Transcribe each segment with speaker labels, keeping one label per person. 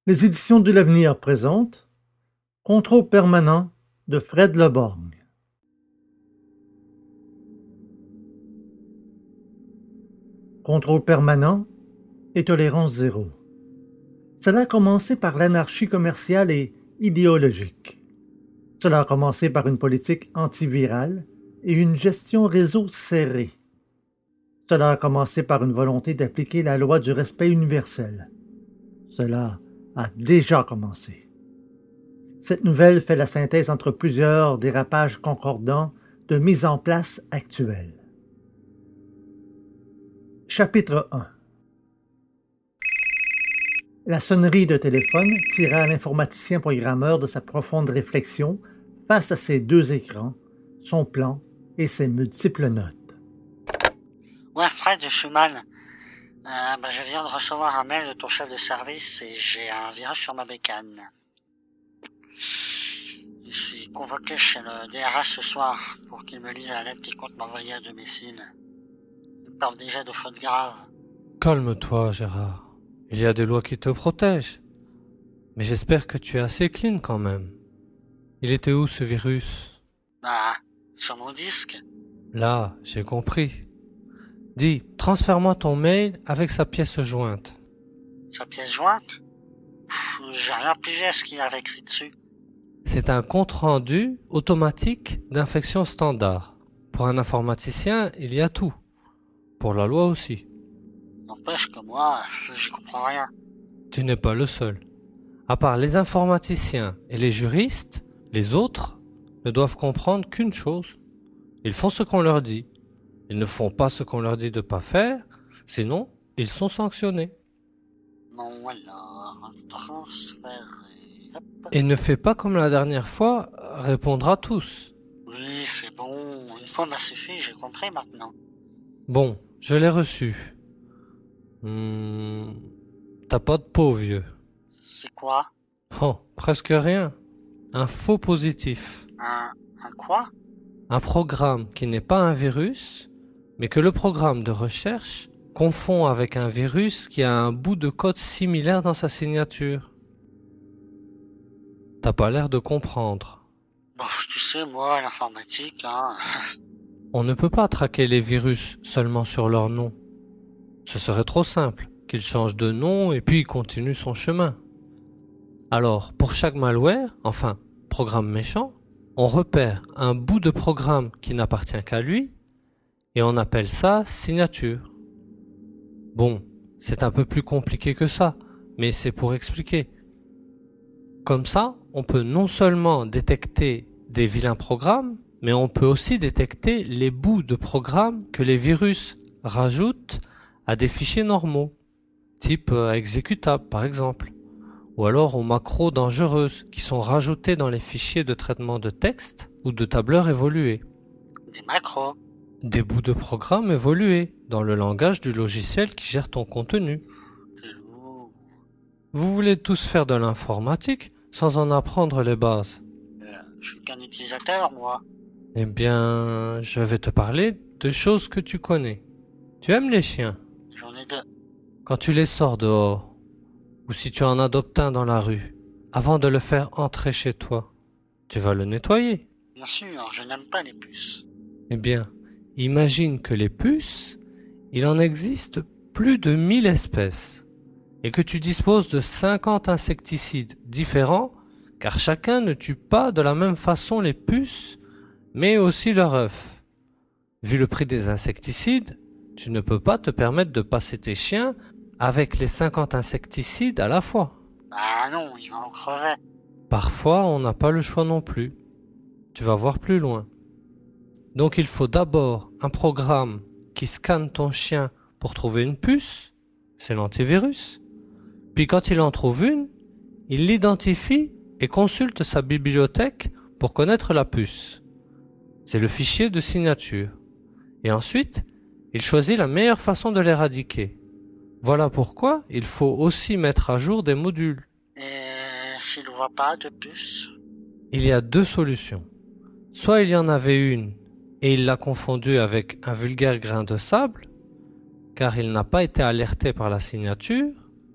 Speaker 1: Les éditions de l'Avenir présentent Contrôle permanent de Fred Leborgne. Contrôle permanent et tolérance zéro. Cela a commencé par l'anarchie commerciale et idéologique. Cela a commencé par une politique antivirale et une gestion réseau serrée. Cela a commencé par une volonté d'appliquer la loi du respect universel. Cela a déjà commencé. Cette nouvelle fait la synthèse entre plusieurs dérapages concordants de mise en place actuelle. Chapitre 1. La sonnerie de téléphone tira l'informaticien programmeur de sa profonde réflexion face à ses deux écrans, son plan et ses multiples notes.
Speaker 2: Ouais, Fred, Schumann. Je viens de recevoir un mail de ton chef de service et j'ai un virus sur ma bécane. Je suis convoqué chez le DRH ce soir pour qu'il me lise la lettre qu'il compte m'envoyer à domicile. Il parle déjà de fautes graves.
Speaker 3: Calme-toi, Gérard. Il y a des lois qui te protègent. Mais j'espère que tu es assez clean quand même. Il était où ce virus?
Speaker 2: Sur mon disque.
Speaker 3: Là, j'ai compris. Dis, transfère-moi ton mail avec sa pièce jointe.
Speaker 2: Sa pièce jointe? J'ai rien pigé à ce qu'il y avait écrit dessus.
Speaker 3: C'est un compte-rendu automatique d'infection standard. Pour un informaticien, il y a tout. Pour la loi aussi.
Speaker 2: N'empêche que moi, j'y comprends rien.
Speaker 3: Tu n'es pas le seul. À part les informaticiens et les juristes, les autres ne doivent comprendre qu'une chose. Ils font ce qu'on leur dit. Ils ne font pas ce qu'on leur dit de pas faire, sinon ils sont sanctionnés.
Speaker 2: Non, alors, transférer. Hop.
Speaker 3: Et ne fais pas comme la dernière fois, répondre à tous.
Speaker 2: Oui, c'est bon. Une fois m'a suffi, j'ai compris maintenant.
Speaker 3: Bon, je l'ai reçu. T'as pas de peau, vieux.
Speaker 2: C'est quoi?
Speaker 3: Oh, presque rien. Un faux positif.
Speaker 2: Un quoi?
Speaker 3: Un programme qui n'est pas un virus, mais que le programme de recherche confond avec un virus qui a un bout de code similaire dans sa signature. T'as pas l'air de comprendre.
Speaker 2: Bon, tu sais, moi, l'informatique,
Speaker 3: On ne peut pas traquer les virus seulement sur leur nom. Ce serait trop simple, qu'il change de nom et puis continue son chemin. Alors, pour chaque malware, enfin, programme méchant, on repère un bout de programme qui n'appartient qu'à lui et on appelle ça signature. Bon, c'est un peu plus compliqué que ça, mais c'est pour expliquer. Comme ça, on peut non seulement détecter des vilains programmes, mais on peut aussi détecter les bouts de programmes que les virus rajoutent à des fichiers normaux, type exécutable par exemple, ou alors aux macros dangereuses qui sont rajoutées dans les fichiers de traitement de texte ou de tableurs évolués.
Speaker 2: Des macros.
Speaker 3: Des bouts de programme évolués dans le langage du logiciel qui gère ton contenu.
Speaker 2: C'est lourd.
Speaker 3: Vous voulez tous faire de l'informatique sans en apprendre les bases.
Speaker 2: Je suis qu'un utilisateur, moi.
Speaker 3: Eh bien, je vais te parler de choses que tu connais. Tu aimes les chiens?
Speaker 2: J'en ai deux.
Speaker 3: Quand tu les sors dehors, ou si tu en adoptes un dans la rue, avant de le faire entrer chez toi, tu vas le nettoyer.
Speaker 2: Bien sûr, je n'aime pas les puces.
Speaker 3: Eh bien, imagine que les puces, il en existe plus de 1000 espèces, et que tu disposes de 50 insecticides différents, car chacun ne tue pas de la même façon les puces, mais aussi leurs œufs. Vu le prix des insecticides, tu ne peux pas te permettre de passer tes chiens avec les 50 insecticides à la fois.
Speaker 2: Non, il va en crever.
Speaker 3: Parfois, on n'a pas le choix non plus. Tu vas voir plus loin. Donc il faut d'abord un programme qui scanne ton chien pour trouver une puce, c'est l'antivirus. Puis quand il en trouve une, il l'identifie et consulte sa bibliothèque pour connaître la puce. C'est le fichier de signature. Et ensuite, il choisit la meilleure façon de l'éradiquer. Voilà pourquoi il faut aussi mettre à jour des modules.
Speaker 2: Et s'il ne voit pas de puce?
Speaker 3: Il y a deux solutions. Soit il y en avait une et il l'a confondue avec un vulgaire grain de sable, car il n'a pas été alerté par la signature,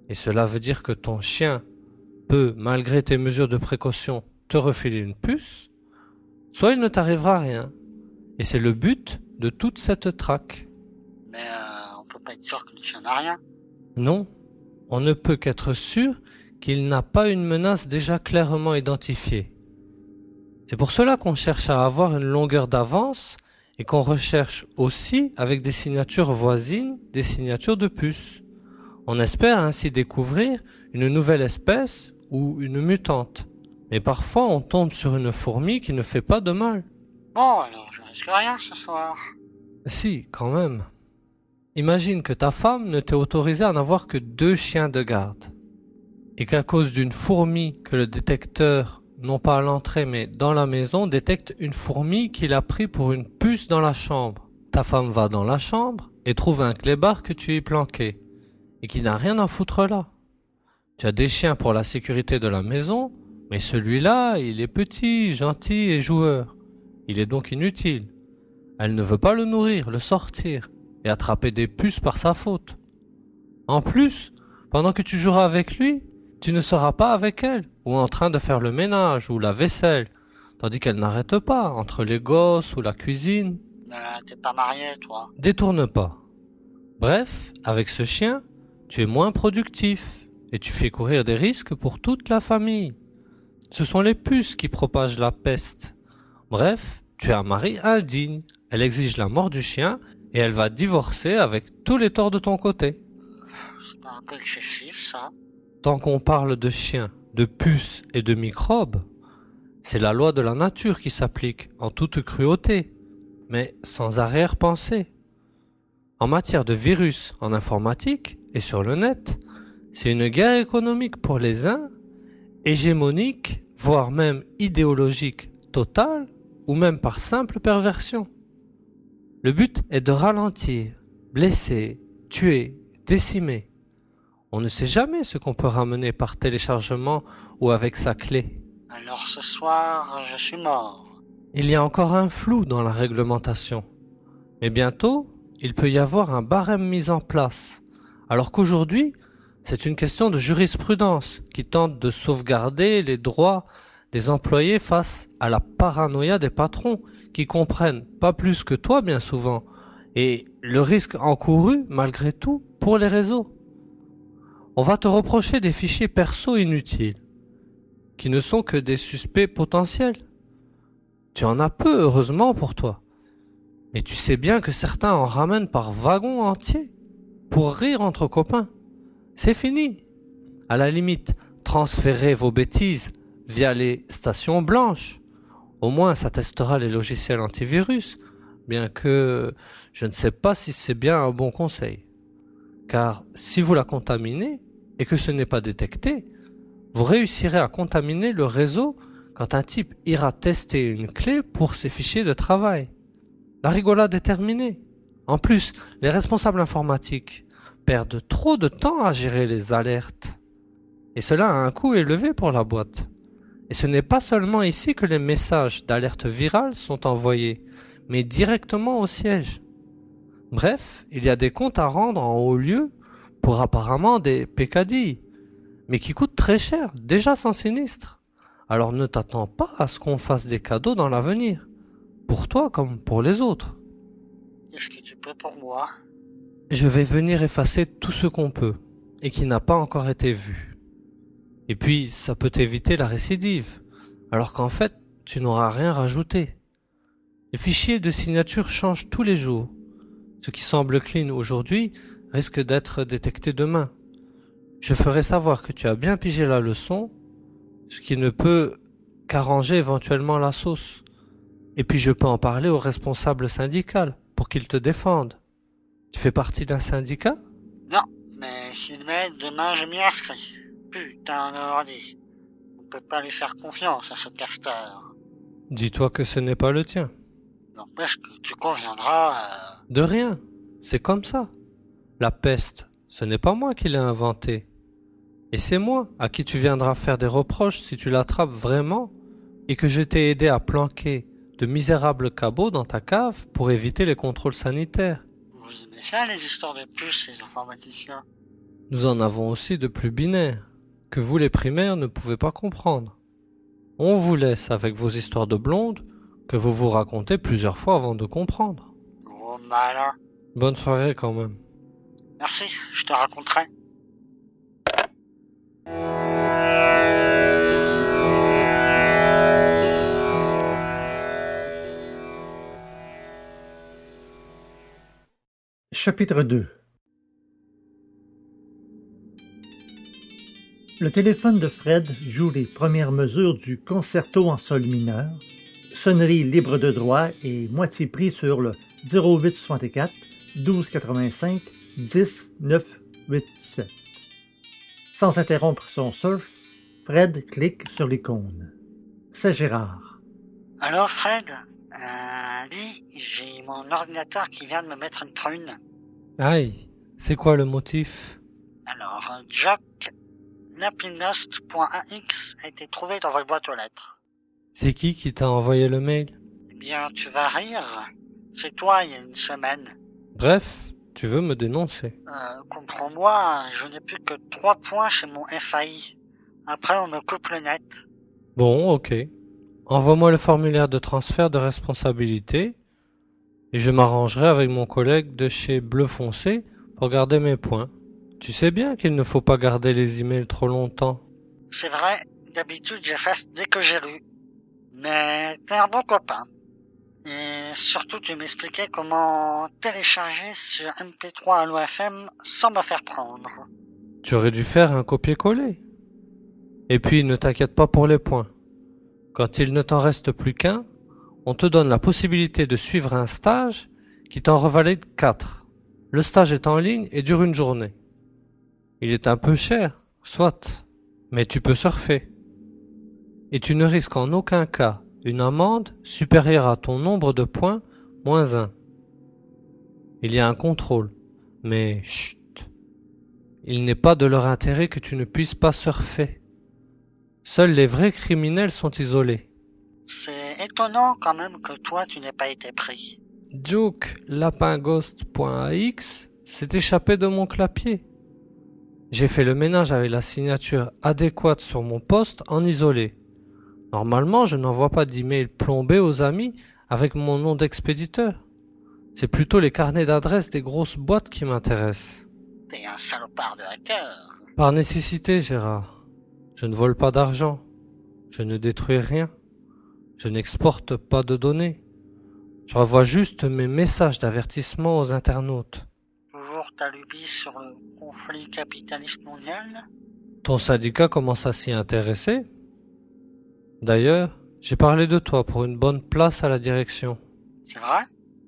Speaker 3: Et cela veut dire que ton chien peut, malgré tes mesures de précaution, te refiler une puce, soit il ne t'arrivera rien. Et c'est le but de toute cette traque.
Speaker 2: Mais on peut pas être sûr que le chien n'a rien.
Speaker 3: Non, on ne peut qu'être sûr qu'il n'a pas une menace déjà clairement identifiée. C'est pour cela qu'on cherche à avoir une longueur d'avance et qu'on recherche aussi, avec des signatures voisines, des signatures de puces. On espère ainsi découvrir une nouvelle espèce ou une mutante. Mais parfois on tombe sur une fourmi qui ne fait pas de mal.
Speaker 2: Bon, alors je risque rien ce soir.
Speaker 3: Si, quand même. Imagine que ta femme ne t'ait autorisé à n'avoir que 2 chiens de garde. Et qu'à cause d'une fourmi que le détecteur, non pas à l'entrée mais dans la maison, détecte une fourmi qu'il a pris pour une puce dans la chambre. Ta femme va dans la chambre et trouve un clébard que tu y planqué et qui n'a rien à foutre là. Tu as des chiens pour la sécurité de la maison, mais celui-là, il est petit, gentil et joueur. Il est donc inutile. Elle ne veut pas le nourrir, le sortir et attraper des puces par sa faute. En plus, pendant que tu joueras avec lui, tu ne seras pas avec elle, ou en train de faire le ménage, ou la vaisselle, tandis qu'elle n'arrête pas, entre les gosses ou la cuisine.
Speaker 2: T'es pas marié, toi.
Speaker 3: Détourne pas. Bref, avec ce chien, tu es moins productif, et tu fais courir des risques pour toute la famille. Ce sont les puces qui propagent la peste. Bref, tu es un mari indigne, elle exige la mort du chien, et elle va divorcer avec tous les torts de ton côté.
Speaker 2: C'est pas un peu excessif, ça?
Speaker 3: Tant qu'on parle de chiens, de puces et de microbes, c'est la loi de la nature qui s'applique en toute cruauté, mais sans arrière-pensée. En matière de virus en informatique et sur le net, c'est une guerre économique pour les uns, hégémonique, voire même idéologique totale, ou même par simple perversion. Le but est de ralentir, blesser, tuer, décimer. On ne sait jamais ce qu'on peut ramener par téléchargement ou avec sa clé.
Speaker 2: Alors ce soir, je suis mort.
Speaker 3: Il y a encore un flou dans la réglementation. Mais bientôt, il peut y avoir un barème mis en place. Alors qu'aujourd'hui, c'est une question de jurisprudence qui tente de sauvegarder les droits des employés face à la paranoïa des patrons qui comprennent pas plus que toi bien souvent et le risque encouru malgré tout pour les réseaux. On va te reprocher des fichiers perso inutiles qui ne sont que des suspects potentiels. Tu en as peu heureusement pour toi. Mais tu sais bien que certains en ramènent par wagons entiers pour rire entre copains. C'est fini. À la limite, transférez vos bêtises via les stations blanches. Au moins, ça testera les logiciels antivirus, bien que je ne sais pas si c'est bien un bon conseil. Car si vous la contaminez et que ce n'est pas détecté, vous réussirez à contaminer le réseau quand un type ira tester une clé pour ses fichiers de travail. La rigolade est terminée. En plus, les responsables informatiques perdent trop de temps à gérer les alertes. Et cela a un coût élevé pour la boîte. Et ce n'est pas seulement ici que les messages d'alerte virale sont envoyés, mais directement au siège. Bref, il y a des comptes à rendre en haut lieu pour apparemment des peccadilles, mais qui coûtent très cher, déjà sans sinistre. Alors ne t'attends pas à ce qu'on fasse des cadeaux dans l'avenir, pour toi comme pour les autres.
Speaker 2: Qu'est-ce que tu peux pour moi?
Speaker 3: Je vais venir effacer tout ce qu'on peut, et qui n'a pas encore été vu. Et puis, ça peut éviter la récidive, alors qu'en fait, tu n'auras rien rajouté. Les fichiers de signature changent tous les jours. Ce qui semble clean aujourd'hui risque d'être détecté demain. Je ferai savoir que tu as bien pigé la leçon, ce qui ne peut qu'arranger éventuellement la sauce. Et puis je peux en parler au responsable syndical pour qu'il te défende. Tu fais partie d'un syndicat?
Speaker 2: Non, mais s'il m'aide, demain je m'y inscris. Putain d'ordi. On peut pas lui faire confiance à ce castor.
Speaker 3: Dis-toi que ce n'est pas le tien.
Speaker 2: N'empêche que tu conviendras...
Speaker 3: De rien, c'est comme ça. La peste, ce n'est pas moi qui l'ai inventée. Et c'est moi à qui tu viendras faire des reproches si tu l'attrapes vraiment et que je t'ai aidé à planquer de misérables cabots dans ta cave pour éviter les contrôles sanitaires.
Speaker 2: Vous aimez ça les histoires de puces, les informaticiens?
Speaker 3: Nous en avons aussi de plus binaires, que vous les primaires ne pouvez pas comprendre. On vous laisse avec vos histoires de blondes, que vous vous racontez plusieurs fois avant de comprendre.
Speaker 2: Oh malin.
Speaker 3: Bonne soirée quand même.
Speaker 2: Merci, je te raconterai.
Speaker 1: Chapitre 2. Le téléphone de Fred joue les premières mesures du concerto en sol mineur, sonnerie libre de droit et moitié prix sur le 0864 1285 10 987. Sans interrompre son surf, Fred clique sur l'icône. C'est Gérard.
Speaker 2: Allô Fred? Dis, j'ai mon ordinateur qui vient de me mettre une prune.
Speaker 3: Aïe, c'est quoi le motif?
Speaker 2: Alors, Jock, napinost.ax a été trouvé dans votre boîte aux lettres.
Speaker 3: C'est qui t'a envoyé le mail?
Speaker 2: Eh bien, tu vas rire. C'est toi, il y a une semaine.
Speaker 3: Bref, tu veux me dénoncer.
Speaker 2: Comprends-moi, je n'ai plus que 3 points chez mon FAI. Après, on me coupe le net.
Speaker 3: Bon, ok. Envoie-moi le formulaire de transfert de responsabilité et je m'arrangerai avec mon collègue de chez Bleu Foncé pour garder mes points. Tu sais bien qu'il ne faut pas garder les emails trop longtemps.
Speaker 2: C'est vrai, d'habitude j'efface dès que j'ai lu. Mais t'es un bon copain. Et surtout tu m'expliquais comment télécharger sur MP3 à l'OFM sans me faire prendre.
Speaker 3: Tu aurais dû faire un copier-coller. Et puis ne t'inquiète pas pour les points. Quand il ne t'en reste plus qu'un, on te donne la possibilité de suivre un stage qui t'en revalide 4. Le stage est en ligne et dure une journée. Il est un peu cher, soit, mais tu peux surfer. Et tu ne risques en aucun cas une amende supérieure à ton nombre de points moins 1. Il y a un contrôle, mais chut, il n'est pas de leur intérêt que tu ne puisses pas surfer. Seuls les vrais criminels sont isolés.
Speaker 2: C'est étonnant quand même que toi tu n'aies pas été pris.
Speaker 3: jokelapinghost.ax s'est échappé de mon clapier. J'ai fait le ménage avec la signature adéquate sur mon poste en isolé. Normalement, je n'envoie pas d'email plombé aux amis avec mon nom d'expéditeur. C'est plutôt les carnets d'adresses des grosses boîtes qui m'intéressent.
Speaker 2: T'es un salopard de hacker.
Speaker 3: Par nécessité, Gérard. Je ne vole pas d'argent. Je ne détruis rien. Je n'exporte pas de données. Je renvoie juste mes messages d'avertissement aux internautes.
Speaker 2: Toujours ta lubie sur le conflit capitaliste mondial?
Speaker 3: Ton syndicat commence à s'y intéresser. D'ailleurs, j'ai parlé de toi pour une bonne place à la direction.
Speaker 2: C'est vrai?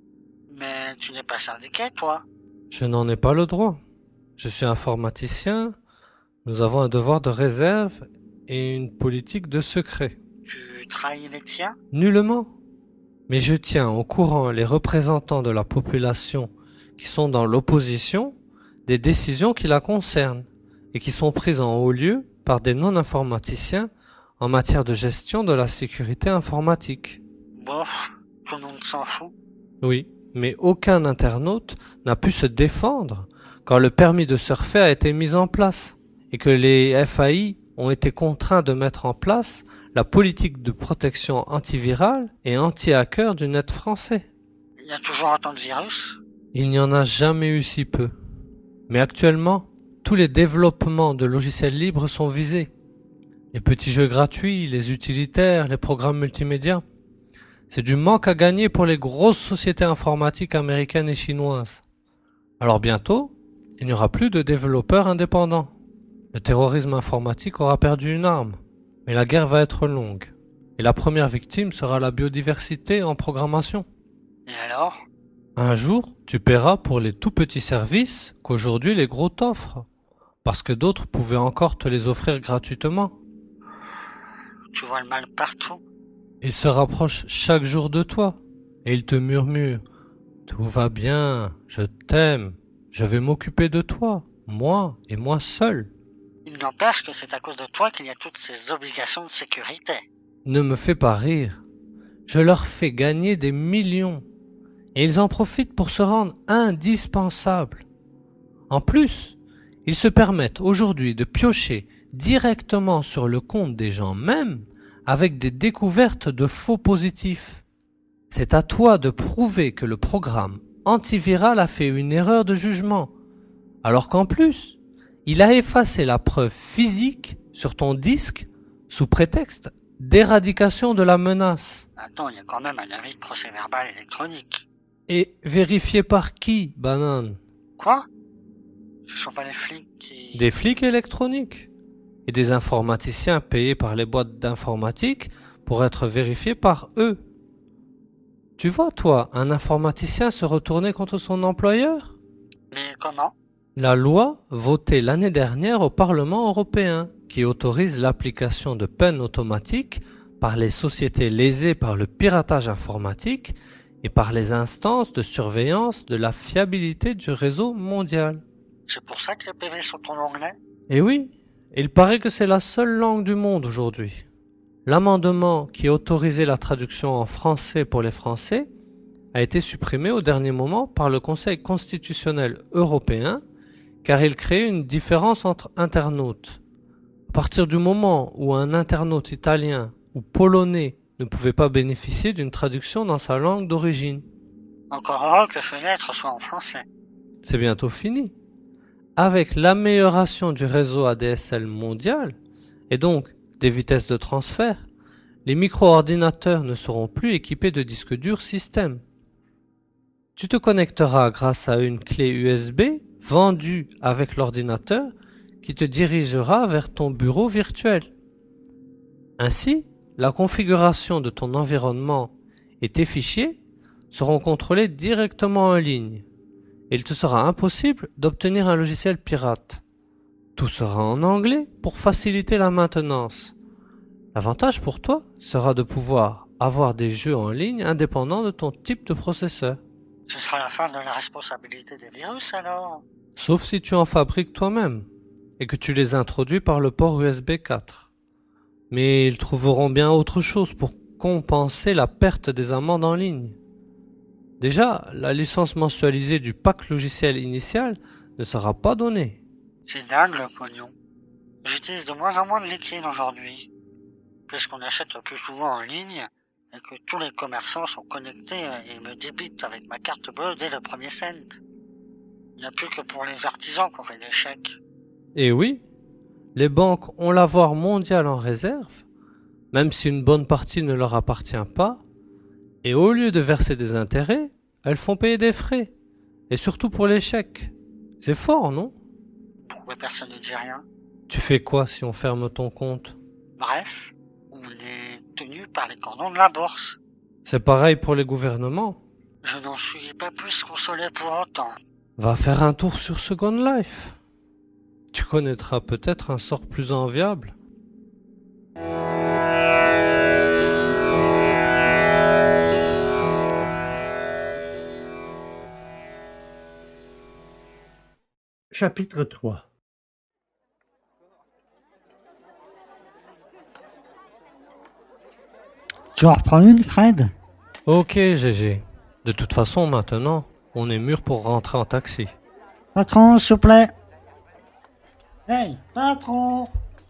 Speaker 2: Mais tu n'es pas syndiqué, toi?
Speaker 3: Je n'en ai pas le droit. Je suis informaticien. Nous avons un devoir de réserve et une politique de secret.
Speaker 2: Tu trahis les tiens?
Speaker 3: Nullement. Mais je tiens au courant les représentants de la population qui sont dans l'opposition des décisions qui la concernent et qui sont prises en haut lieu par des non-informaticiens en matière de gestion de la sécurité informatique.
Speaker 2: Bof, tout le monde s'en fout.
Speaker 3: Oui, mais aucun internaute n'a pu se défendre quand le permis de surfer a été mis en place et que les FAI ont été contraints de mettre en place la politique de protection antivirale et anti-hacker du net français.
Speaker 2: Il y a toujours autant de virus?
Speaker 3: Il n'y en a jamais eu si peu. Mais actuellement, tous les développements de logiciels libres sont visés. Les petits jeux gratuits, les utilitaires, les programmes multimédia. C'est du manque à gagner pour les grosses sociétés informatiques américaines et chinoises. Alors bientôt, il n'y aura plus de développeurs indépendants. Le terrorisme informatique aura perdu une arme, mais la guerre va être longue. Et la première victime sera la biodiversité en programmation.
Speaker 2: Et alors?
Speaker 3: Un jour, tu paieras pour les tout petits services qu'aujourd'hui les gros t'offrent, parce que d'autres pouvaient encore te les offrir gratuitement.
Speaker 2: Tu vois le mal partout.
Speaker 3: Ils se rapprochent chaque jour de toi, et ils te murmurent « Tout va bien, je t'aime, je vais m'occuper de toi, moi et moi seul. »
Speaker 2: Il n'empêche que c'est à cause de toi qu'il y a toutes ces obligations de sécurité.
Speaker 3: Ne me fais pas rire. Je leur fais gagner des millions. Et ils en profitent pour se rendre indispensables. En plus, Ils se permettent aujourd'hui de piocher directement sur le compte des gens même avec des découvertes de faux positifs. C'est à toi de prouver que le programme antiviral a fait une erreur de jugement, alors qu'en plus, il a effacé la preuve physique sur ton disque sous prétexte d'éradication de la menace.
Speaker 2: Attends, il y a quand même un avis de procès-verbal électronique.
Speaker 3: Et vérifié par qui, banane?
Speaker 2: Quoi? Ce sont pas les flics qui...
Speaker 3: Des flics électroniques et des informaticiens payés par les boîtes d'informatique pour être vérifiés par eux. Tu vois, toi, un informaticien se retourner contre son employeur?
Speaker 2: Mais comment?
Speaker 3: La loi votée l'année dernière au Parlement européen qui autorise l'application de peines automatiques par les sociétés lésées par le piratage informatique et par les instances de surveillance de la fiabilité du réseau mondial.
Speaker 2: C'est pour ça que les PV sont en anglais?
Speaker 3: Et oui, il paraît que c'est la seule langue du monde aujourd'hui. L'amendement qui autorisait la traduction en français pour les Français a été supprimé au dernier moment par le Conseil constitutionnel européen car il crée une différence entre internautes. À partir du moment où un internaute italien ou polonais ne pouvait pas bénéficier d'une traduction dans sa langue d'origine.
Speaker 2: Encore heureux que Fenêtre soit en français.
Speaker 3: C'est bientôt fini. Avec l'amélioration du réseau ADSL mondial, et donc des vitesses de transfert, les micro-ordinateurs ne seront plus équipés de disques durs système. Tu te connecteras grâce à une clé USB vendue avec l'ordinateur qui te dirigera vers ton bureau virtuel. Ainsi, la configuration de ton environnement et tes fichiers seront contrôlés directement en ligne. Et il te sera impossible d'obtenir un logiciel pirate. Tout sera en anglais pour faciliter la maintenance. L'avantage pour toi sera de pouvoir avoir des jeux en ligne indépendants de ton type de processeur.
Speaker 2: Ce sera la fin de la responsabilité des virus alors?
Speaker 3: Sauf si tu en fabriques toi-même et que tu les introduis par le port USB 4. Mais ils trouveront bien autre chose pour compenser la perte des amendes en ligne. Déjà, la licence mensualisée du pack logiciel initial ne sera pas donnée.
Speaker 2: C'est dingue le pognon. J'utilise de moins en moins de liquide aujourd'hui, puisqu'on achète le plus souvent en ligne et que tous les commerçants sont connectés et me débitent avec ma carte bleue dès le premier cent. Il n'y a plus que pour les artisans qu'on fait des chèques.
Speaker 3: Et oui, les banques ont l'avoir mondial en réserve, même si une bonne partie ne leur appartient pas, et au lieu de verser des intérêts, elles font payer des frais, et surtout pour les chèques. C'est fort, non?
Speaker 2: Pourquoi personne ne dit rien?
Speaker 3: Tu fais quoi si on ferme ton compte?
Speaker 2: Bref, on est tenu par les cordons de la bourse.
Speaker 3: C'est pareil pour les gouvernements.
Speaker 2: Je n'en suis pas plus consolé pour autant.
Speaker 3: Va faire un tour sur Second Life. Tu connaîtras peut-être un sort plus enviable.
Speaker 1: Chapitre 3.
Speaker 4: Tu en reprends une, Fred?
Speaker 3: Ok, GG. De toute façon, maintenant, on est mûr pour rentrer en taxi.
Speaker 4: Patron, s'il vous plaît. Hey, patron!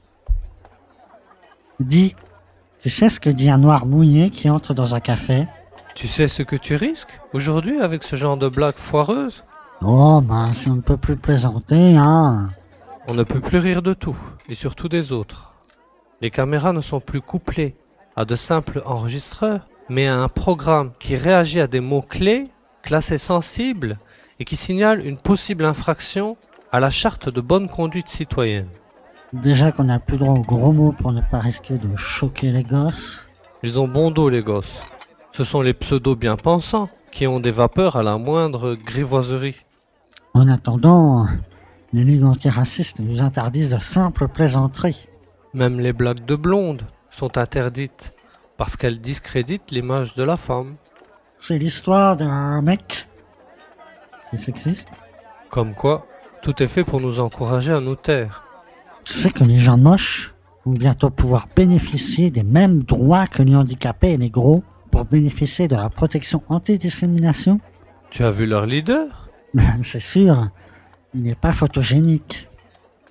Speaker 4: Dis, tu sais ce que dit un noir mouillé qui entre dans un café?
Speaker 3: Tu sais ce que tu risques aujourd'hui avec ce genre de blague foireuse?
Speaker 4: Oh, mince, on ne peut plus plaisanter, hein.
Speaker 3: On ne peut plus rire de tout, et surtout des autres. Les caméras ne sont plus couplées à de simples enregistreurs, mais à un programme qui réagit à des mots-clés, classés sensibles, et qui signale une possible infraction à la charte de bonne conduite citoyenne.
Speaker 4: Déjà qu'on n'a plus droit aux gros mots pour ne pas risquer de choquer les gosses.
Speaker 3: Ils ont bon dos, les gosses. Ce sont les pseudos bien pensants qui ont des vapeurs à la moindre grivoiserie.
Speaker 4: En attendant, les ligues antiracistes nous interdisent de simples plaisanteries.
Speaker 3: Même les blagues de blondes sont interdites parce qu'elles discréditent l'image de la femme.
Speaker 4: C'est l'histoire d'un mec. C'est sexiste.
Speaker 3: Comme quoi, tout est fait pour nous encourager à nous taire.
Speaker 4: Tu sais que les gens moches vont bientôt pouvoir bénéficier des mêmes droits que les handicapés et les gros pour bénéficier de la protection anti-discrimination.
Speaker 3: Tu as vu leur leader?
Speaker 4: C'est sûr, il n'est pas photogénique.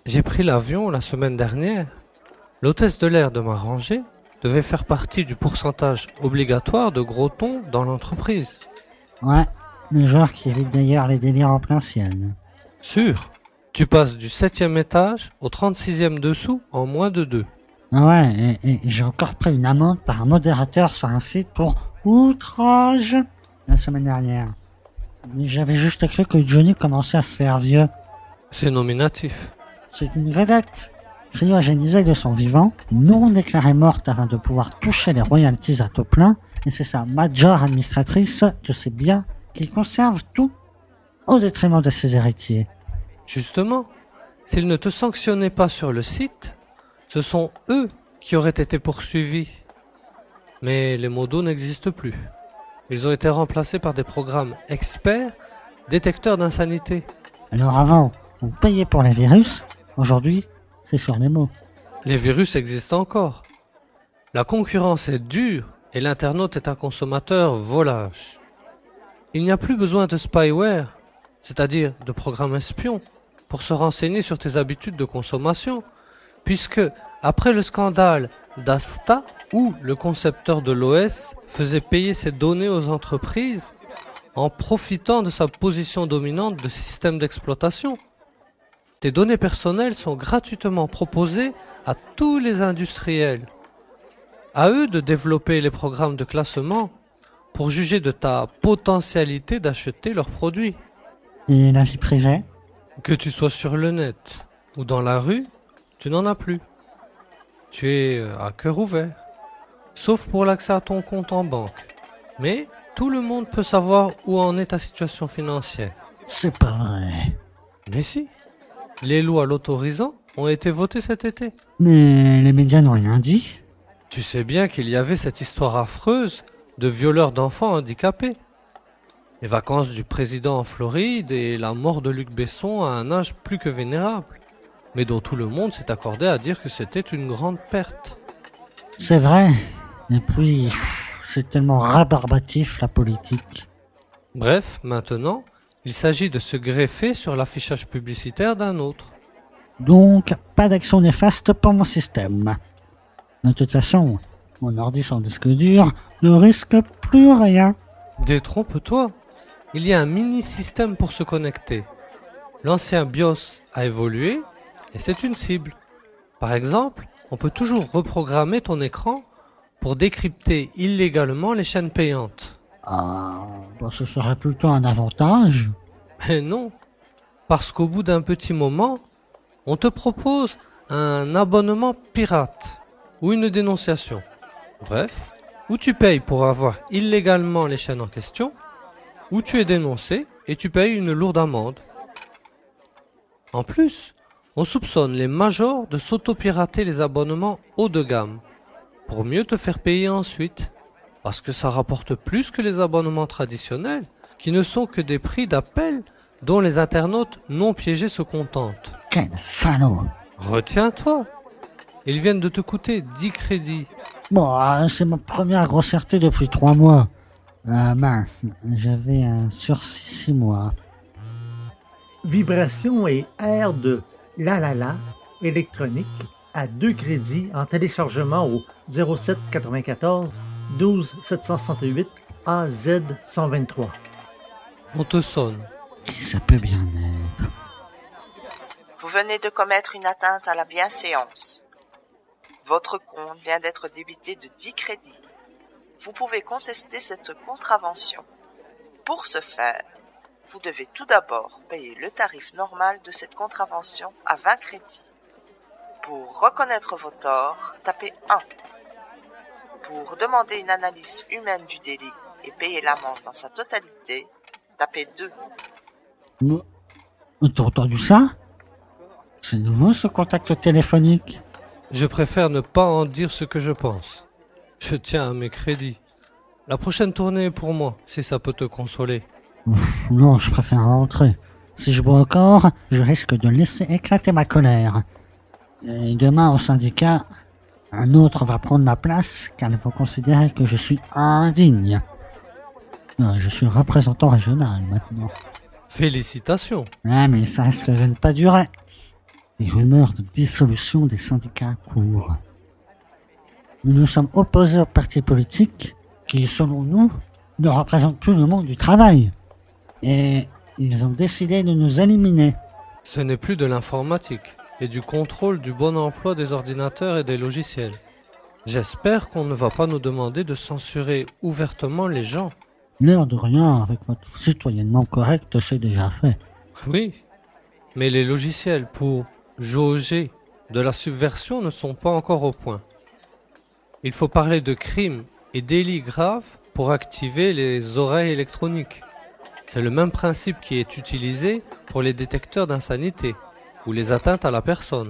Speaker 3: J'ai pris l'avion la semaine dernière. L'hôtesse de l'air de ma rangée devait faire partie du pourcentage obligatoire de gros tons dans l'entreprise.
Speaker 4: Ouais, le genre qui évite d'ailleurs les délires en plein ciel.
Speaker 3: Sûr, tu passes du 7e étage au 36e dessous en moins de 2.
Speaker 4: Ah ouais, et j'ai encore pris une amende par un modérateur sur un site pour outrage la semaine dernière. Mais j'avais juste cru que Johnny commençait à se faire vieux.
Speaker 3: C'est nominatif.
Speaker 4: C'est une vedette, cryogénisée de son vivant, non déclarée morte afin de pouvoir toucher les royalties à taux plein, et c'est sa major administratrice de ses biens qui conserve tout au détriment de ses héritiers.
Speaker 3: Justement, s'ils ne te sanctionnaient pas sur le site, ce sont eux qui auraient été poursuivis. Mais les modos n'existent plus. Ils ont été remplacés par des programmes experts détecteurs d'insanité.
Speaker 4: Alors avant, on payait pour les virus, aujourd'hui, c'est sur les mots.
Speaker 3: Les virus existent encore. La concurrence est dure et l'internaute est un consommateur volage. Il n'y a plus besoin de spyware, c'est-à-dire de programmes espions, pour se renseigner sur tes habitudes de consommation, puisque après le scandale d'Asta, où le concepteur de l'OS faisait payer ses données aux entreprises en profitant de sa position dominante de système d'exploitation, tes données personnelles sont gratuitement proposées à tous les industriels. À eux de développer les programmes de classement pour juger de ta potentialité d'acheter leurs produits.
Speaker 4: Et la vie privée?
Speaker 3: Que tu sois sur le net ou dans la rue, tu n'en as plus. Tu es à cœur ouvert, sauf pour l'accès à ton compte en banque. Mais tout le monde peut savoir où en est ta situation financière.
Speaker 4: C'est pas vrai.
Speaker 3: Mais si, les lois l'autorisant ont été votées cet été.
Speaker 4: Mais les médias n'ont rien dit.
Speaker 3: Tu sais bien qu'il y avait cette histoire affreuse de violeurs d'enfants handicapés. Les vacances du président en Floride et la mort de Luc Besson à un âge plus que vénérable, mais dont tout le monde s'est accordé à dire que c'était une grande perte.
Speaker 4: C'est vrai. Et puis, c'est tellement rabarbatif la politique.
Speaker 3: Bref, maintenant, il s'agit de se greffer sur l'affichage publicitaire d'un autre.
Speaker 4: Donc, pas d'action néfaste pour mon système. De toute façon, mon ordi sans disque dur ne risque plus rien.
Speaker 3: Détrompe-toi, il y a un mini-système pour se connecter. L'ancien BIOS a évolué et c'est une cible. Par exemple, on peut toujours reprogrammer ton écran pour décrypter illégalement les chaînes payantes.
Speaker 4: Ah, bah ce serait plutôt un avantage.
Speaker 3: Mais non, parce qu'au bout d'un petit moment, on te propose un abonnement pirate ou une dénonciation. Bref, ou tu payes pour avoir illégalement les chaînes en question, ou tu es dénoncé et tu payes une lourde amende. En plus, on soupçonne les majors de s'auto-pirater les abonnements haut de gamme, pour mieux te faire payer ensuite, parce que ça rapporte plus que les abonnements traditionnels, qui ne sont que des prix d'appel dont les internautes non piégés se contentent.
Speaker 4: Quel salaud.
Speaker 3: Retiens-toi, ils viennent de te coûter 10 crédits.
Speaker 4: Bon, c'est ma première grossièreté depuis 3 mois. Ah mince, j'avais un sursis 6 mois.
Speaker 1: Vibration et air de La La La électronique à 2 crédits en téléchargement au 07 94 12 768 AZ 123.
Speaker 3: On te sonne.
Speaker 4: Qui ça peut bien être?
Speaker 5: Vous venez de commettre une atteinte à la bienséance. Votre compte vient d'être débité de 10 crédits. Vous pouvez contester cette contravention. Pour ce faire, vous devez tout d'abord payer le tarif normal de cette contravention à 20 crédits. Pour reconnaître vos torts, tapez 1. Pour demander une analyse humaine du délit et payer l'amende dans sa totalité, tapez 2.
Speaker 4: T'as entendu ça? C'est nouveau ce contact téléphonique.
Speaker 3: Je préfère ne pas en dire ce que je pense. Je tiens à mes crédits. La prochaine tournée est pour moi, si ça peut te consoler.
Speaker 4: Non, je préfère rentrer. Si je bois encore, je risque de laisser éclater ma colère. Et demain au syndicat, un autre va prendre ma place car il faut considérer que je suis indigne. Je suis représentant régional maintenant.
Speaker 3: Félicitations.
Speaker 4: Ouais, mais ça risque de ne pas durer. des rumeurs de dissolution des syndicats courent. Nous nous sommes opposés aux partis politiques qui, selon nous, ne représentent plus le monde du travail. Et ils ont décidé de nous éliminer.
Speaker 3: Ce n'est plus de l'informatique et du contrôle du bon emploi des ordinateurs et des logiciels. J'espère qu'on ne va pas nous demander de censurer ouvertement les gens.
Speaker 4: L'air de rien, avec votre citoyennement correct, c'est déjà fait.
Speaker 3: Oui, mais les logiciels pour jauger de la subversion ne sont pas encore au point. Il faut parler de crimes et délits graves pour activer les oreilles électroniques. C'est le même principe qui est utilisé pour les détecteurs d'insanité ou les atteintes à la personne.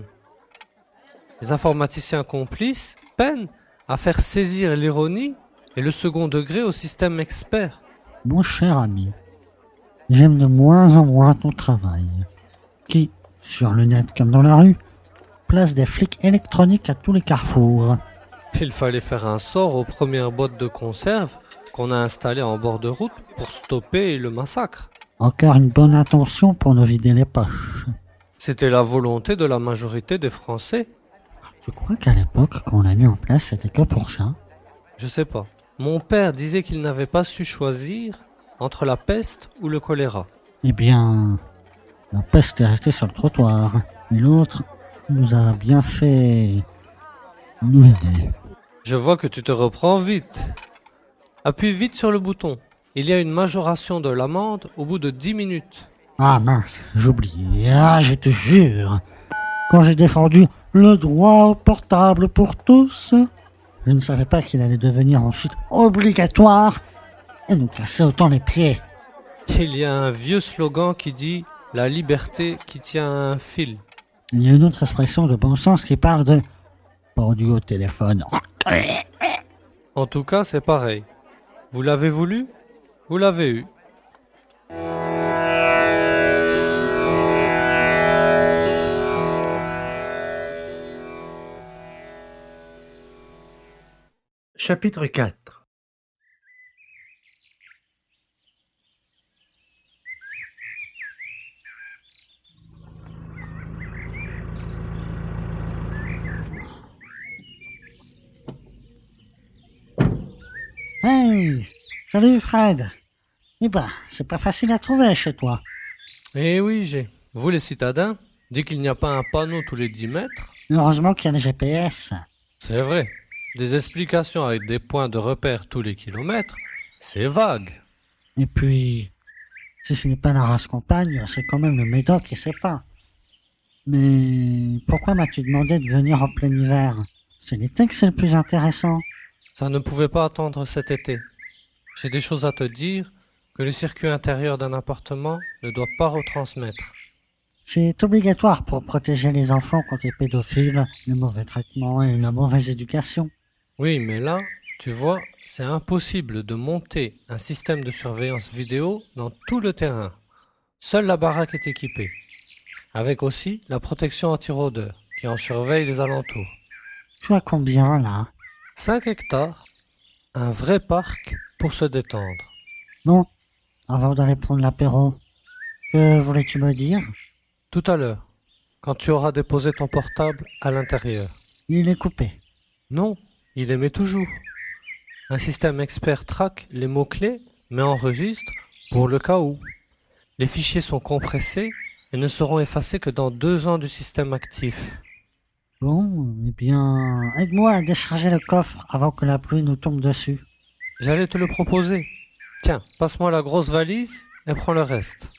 Speaker 3: Les informaticiens complices peinent à faire saisir l'ironie et le second degré au système expert.
Speaker 4: Mon cher ami, j'aime de moins en moins ton travail, qui, sur le net comme dans la rue, place des flics électroniques à tous les carrefours.
Speaker 3: Il fallait faire un sort aux premières boîtes de conserve qu'on a installées en bord de route pour stopper le massacre.
Speaker 4: Encore une bonne intention pour nous vider les poches.
Speaker 3: C'était la volonté de la majorité des Français.
Speaker 4: Tu crois qu'à l'époque qu'on a mis en place, c'était que pour ça?
Speaker 3: Je sais pas. Mon père disait qu'il n'avait pas su choisir entre la peste ou le choléra.
Speaker 4: Eh bien, la peste est restée sur le trottoir, et l'autre nous a bien fait nous vider.
Speaker 3: Je vois que tu te reprends vite. Appuie vite sur le bouton. Il y a une majoration de l'amende au bout de 10 minutes.
Speaker 4: Ah mince, j'oublie. Ah, je te jure, quand j'ai défendu le droit au portable pour tous, je ne savais pas qu'il allait devenir ensuite obligatoire et nous casser autant les pieds.
Speaker 3: Il y a un vieux slogan qui dit « La liberté qui tient à un fil ».
Speaker 4: Il y a une autre expression de bon sens qui parle de pendu au téléphone.
Speaker 3: En tout cas, c'est pareil. Vous l'avez voulu, vous l'avez eu.
Speaker 1: Chapitre 4.
Speaker 4: Hey, salut Fred. Eh ben, c'est pas facile à trouver chez toi.
Speaker 3: Eh oui, vous les citadins, dès qu'il n'y a pas un panneau tous les 10 mètres,
Speaker 4: Heureusement qu'il y a des GPS.
Speaker 3: c'est vrai. Des explications avec des points de repère tous les kilomètres, c'est vague.
Speaker 4: Et puis, si ce n'est pas la race compagne, c'est quand même le Médoc qui sait pas. Mais pourquoi m'as-tu demandé de venir en plein hiver? C'est l'été que c'est le plus intéressant.
Speaker 3: Ça ne pouvait pas attendre cet été. J'ai des choses à te dire que le circuit intérieur d'un appartement ne doit pas retransmettre.
Speaker 4: C'est obligatoire pour protéger les enfants contre les pédophiles, le mauvais traitement et la mauvaise éducation.
Speaker 3: Oui, mais là, tu vois, c'est impossible de monter un système de surveillance vidéo dans tout le terrain. Seule la baraque est équipée. Avec aussi la protection anti-rôdeurs qui en surveille les alentours.
Speaker 4: Tu as combien là?
Speaker 3: 5 hectares, un vrai parc pour se détendre.
Speaker 4: Bon, avant d'aller prendre l'apéro, que voulais-tu me dire?
Speaker 3: Tout à l'heure, quand tu auras déposé ton portable à l'intérieur.
Speaker 4: Il est coupé.
Speaker 3: Non, il aimait toujours. Un système expert traque les mots-clés mais enregistre pour le cas où. Les fichiers sont compressés et ne seront effacés que dans 2 ans du système actif.
Speaker 4: Bon, eh bien, aide-moi à décharger le coffre avant que la pluie nous tombe dessus.
Speaker 3: J'allais te le proposer. Tiens, passe-moi la grosse valise et prends le reste.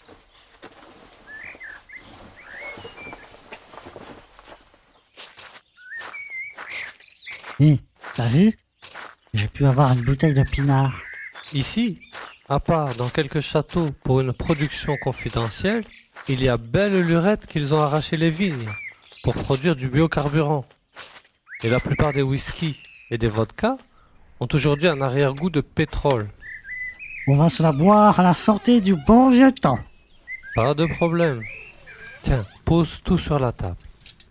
Speaker 4: Hé, t'as vu? J'ai pu avoir une bouteille de pinard.
Speaker 3: Ici, à part dans quelques châteaux pour une production confidentielle, il y a belle lurette qu'ils ont arraché les vignes pour produire du biocarburant. Et la plupart des whiskies et des vodkas ont aujourd'hui un arrière-goût de pétrole.
Speaker 4: On va se la boire à la santé du bon vieux temps.
Speaker 3: Pas de problème. Tiens, pose tout sur la table.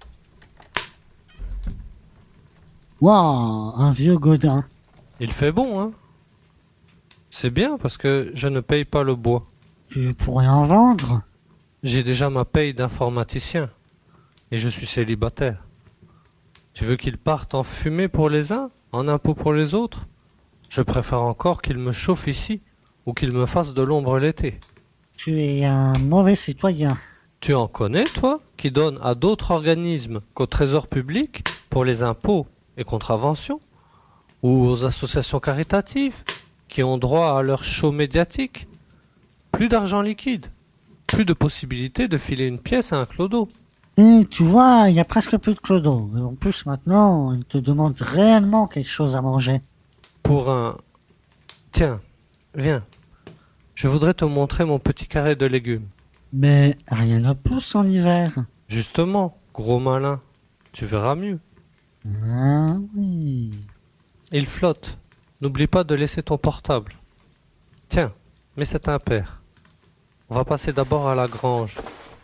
Speaker 4: Waouh, un vieux godin.
Speaker 3: Il fait bon, hein? C'est bien parce que je ne paye pas le bois.
Speaker 4: Tu pourrais en vendre?
Speaker 3: J'ai déjà ma paye d'informaticien. et je suis célibataire. Tu veux qu'ils partent en fumée pour les uns, en impôts pour les autres? Je préfère encore qu'ils me chauffent ici, ou qu'ils me fassent de l'ombre l'été.
Speaker 4: Tu es un mauvais citoyen.
Speaker 3: Tu en connais, toi, qui donnent à d'autres organismes qu'au trésor public pour les impôts et contraventions? Ou aux associations caritatives, qui ont droit à leur show médiatique? Plus d'argent liquide, plus de possibilité de filer une pièce à un clodo.
Speaker 4: Et tu vois, il y a presque plus de clodo. Et en plus, maintenant, ils te demandent réellement quelque chose à manger.
Speaker 3: Pour un... Tiens, viens. Je voudrais te montrer mon petit carré de légumes.
Speaker 4: Mais rien ne pousse en hiver.
Speaker 3: Justement, gros malin, tu verras mieux.
Speaker 4: Ah oui.
Speaker 3: Il flotte. N'oublie pas de laisser ton portable. Tiens, mets cet impair. On va passer d'abord à la grange.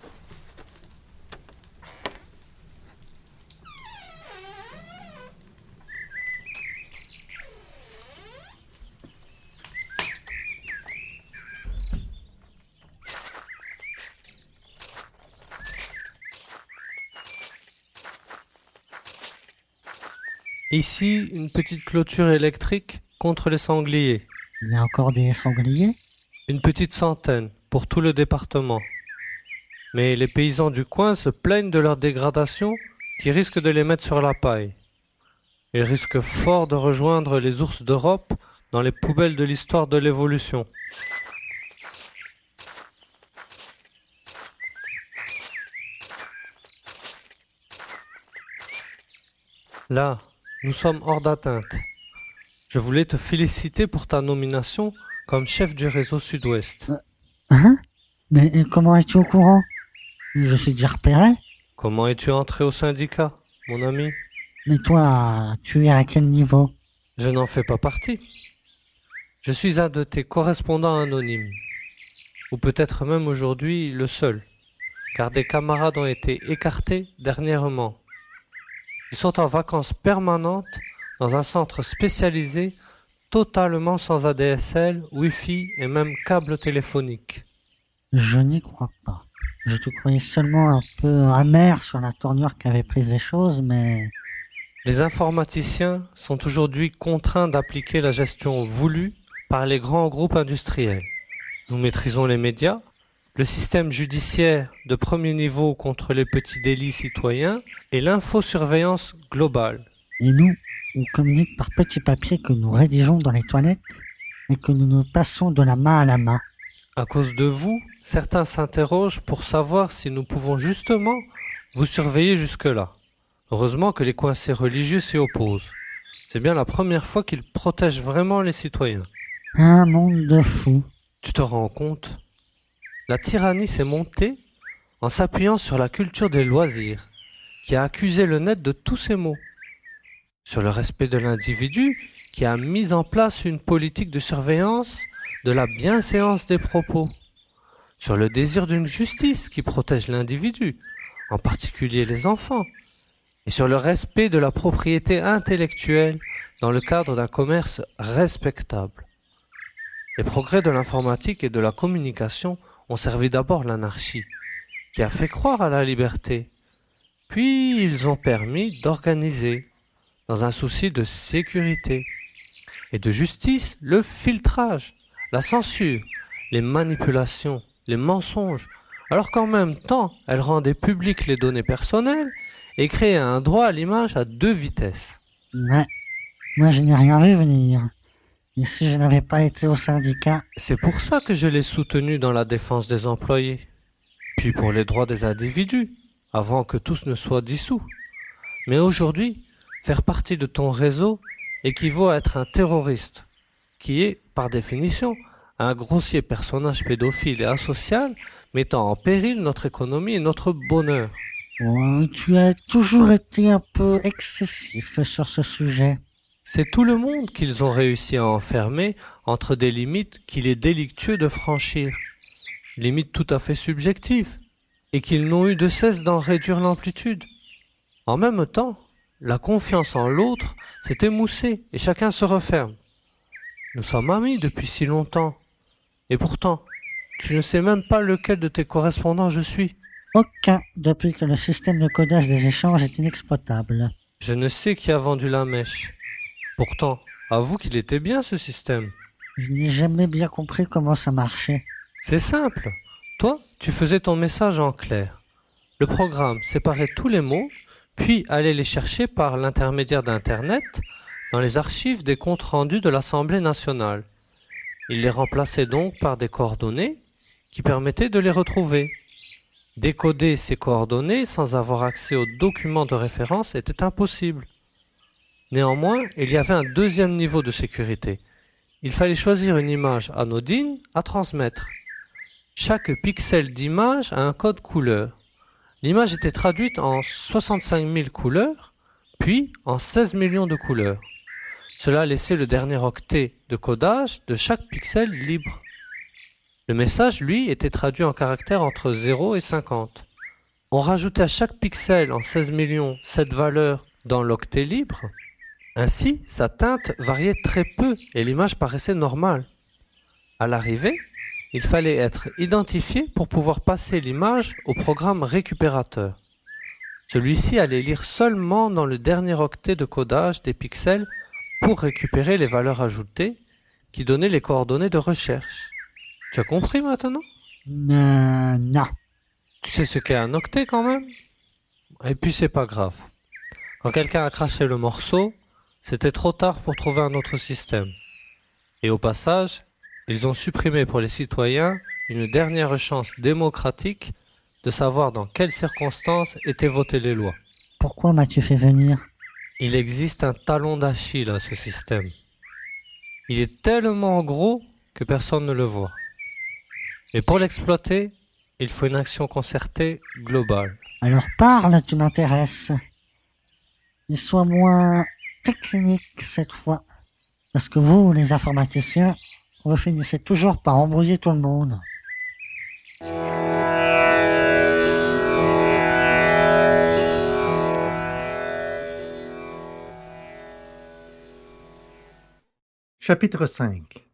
Speaker 3: Ici, une petite clôture électrique contre les sangliers.
Speaker 4: Il y a encore des sangliers?
Speaker 3: Une petite centaine pour tout le département. Mais les paysans du coin se plaignent de leur dégradation qui risque de les mettre sur la paille. Ils risquent fort de rejoindre les ours d'Europe dans les poubelles de l'histoire de l'évolution. Là, nous sommes hors d'atteinte. Je voulais te féliciter pour ta nomination comme chef du réseau Sud-Ouest.
Speaker 4: Hein? Mais comment es-tu au courant? Je suis déjà repéré.
Speaker 3: Comment es-tu entré au syndicat, mon ami?
Speaker 4: Mais toi, tu es à quel niveau?
Speaker 3: Je n'en fais pas partie. Je suis un de tes correspondants anonymes. Ou peut-être même aujourd'hui le seul, car des camarades ont été écartés dernièrement. Ils sont en vacances permanentes dans un centre spécialisé totalement sans ADSL, Wi-Fi et même câble téléphonique.
Speaker 4: Je n'y crois pas. Je te croyais seulement un peu amer sur la tournure qu'avaient prise les choses, mais...
Speaker 3: Les informaticiens sont aujourd'hui contraints d'appliquer la gestion voulue par les grands groupes industriels. Nous maîtrisons les médias, le système judiciaire de premier niveau contre les petits délits citoyens et l'infosurveillance globale.
Speaker 4: Et nous, on communique par petits papiers que nous rédigeons dans les toilettes et que nous nous passons de la main à la main.
Speaker 3: À cause de vous, certains s'interrogent pour savoir si nous pouvons justement vous surveiller jusque-là. Heureusement que les coincés religieux s'y opposent. C'est bien la première fois qu'ils protègent vraiment les citoyens.
Speaker 4: Un monde de fous.
Speaker 3: Tu te rends compte? La tyrannie s'est montée en s'appuyant sur la culture des loisirs, qui a accusé le net de tous ses maux. Sur le respect de l'individu, qui a mis en place une politique de surveillance de la bienséance des propos. Sur le désir d'une justice qui protège l'individu, en particulier les enfants. Et sur le respect de la propriété intellectuelle dans le cadre d'un commerce respectable. Les progrès de l'informatique et de la communication ont servi d'abord l'anarchie, qui a fait croire à la liberté. Puis ils ont permis d'organiser, dans un souci de sécurité et de justice, le filtrage, la censure, les manipulations, les mensonges, alors qu'en même temps, elles rendaient publiques les données personnelles et créaient un droit à l'image à 2 vitesses.
Speaker 4: Ouais, moi je n'ai rien vu venir. Et si je n'avais pas été au syndicat...
Speaker 3: C'est pour ça que je l'ai soutenu dans la défense des employés, puis pour les droits des individus, avant que tous ne soient dissous. Mais aujourd'hui, faire partie de ton réseau équivaut à être un terroriste, qui est, par définition, un grossier personnage pédophile et asocial mettant en péril notre économie et notre bonheur.
Speaker 4: Oh, tu as toujours été un peu excessif sur ce sujet.
Speaker 3: C'est tout le monde qu'ils ont réussi à enfermer entre des limites qu'il est délictueux de franchir, limites tout à fait subjectives, et qu'ils n'ont eu de cesse d'en réduire l'amplitude. En même temps, la confiance en l'autre s'est émoussée et chacun se referme. Nous sommes amis depuis si longtemps, et pourtant, tu ne sais même pas lequel de tes correspondants je suis.
Speaker 4: Aucun, depuis que le système de codage des échanges est inexploitable.
Speaker 3: Je ne sais qui a vendu la mèche. Pourtant, avoue qu'il était bien ce système.
Speaker 4: Je n'ai jamais bien compris comment ça marchait.
Speaker 3: C'est simple. Toi, tu faisais ton message en clair. Le programme séparait tous les mots, puis allait les chercher par l'intermédiaire d'Internet dans les archives des comptes rendus de l'Assemblée nationale. Il les remplaçait donc par des coordonnées qui permettaient de les retrouver. Décoder ces coordonnées sans avoir accès aux documents de référence était impossible. Néanmoins, il y avait un deuxième niveau de sécurité. Il fallait choisir une image anodine à transmettre. Chaque pixel d'image a un code couleur. L'image était traduite en 65 000 couleurs, puis en 16 millions de couleurs. Cela laissait le dernier octet de codage de chaque pixel libre. Le message, lui, était traduit en caractères entre 0 et 50. On rajoutait à chaque pixel en 16 millions cette valeur dans l'octet libre. Ainsi, sa teinte variait très peu et l'image paraissait normale. À l'arrivée, il fallait être identifié pour pouvoir passer l'image au programme récupérateur. Celui-ci allait lire seulement dans le dernier octet de codage des pixels pour récupérer les valeurs ajoutées qui donnaient les coordonnées de recherche. Tu as compris maintenant?
Speaker 4: Non.
Speaker 3: Tu sais ce qu'est un octet quand même? Et puis c'est pas grave. Quand quelqu'un a craché le morceau, c'était trop tard pour trouver un autre système. Et au passage, ils ont supprimé pour les citoyens une dernière chance démocratique de savoir dans quelles circonstances étaient votées les lois.
Speaker 4: Pourquoi m'as-tu fait venir?
Speaker 3: Il existe un talon d'Achille à ce système. Il est tellement gros que personne ne le voit. Et pour l'exploiter, il faut une action concertée globale.
Speaker 4: Alors parle, tu m'intéresses. Et sois moins technique cette fois. Parce que vous, les informaticiens, vous finissez toujours par embrouiller tout le monde.
Speaker 1: Chapitre 5.